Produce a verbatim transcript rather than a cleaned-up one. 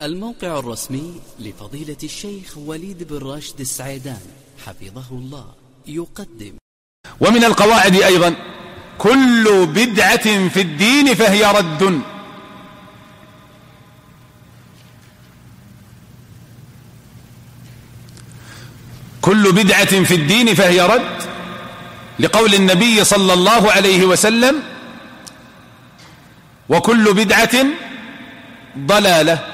الموقع الرسمي لفضيلة الشيخ وليد بن راشد السعيدان حفظه الله يقدم. ومن القواعد أيضا: كل بدعة في الدين فهي رد. كل بدعة في الدين فهي رد، لقول النبي صلى الله عليه وسلم: وكل بدعة ضلالة.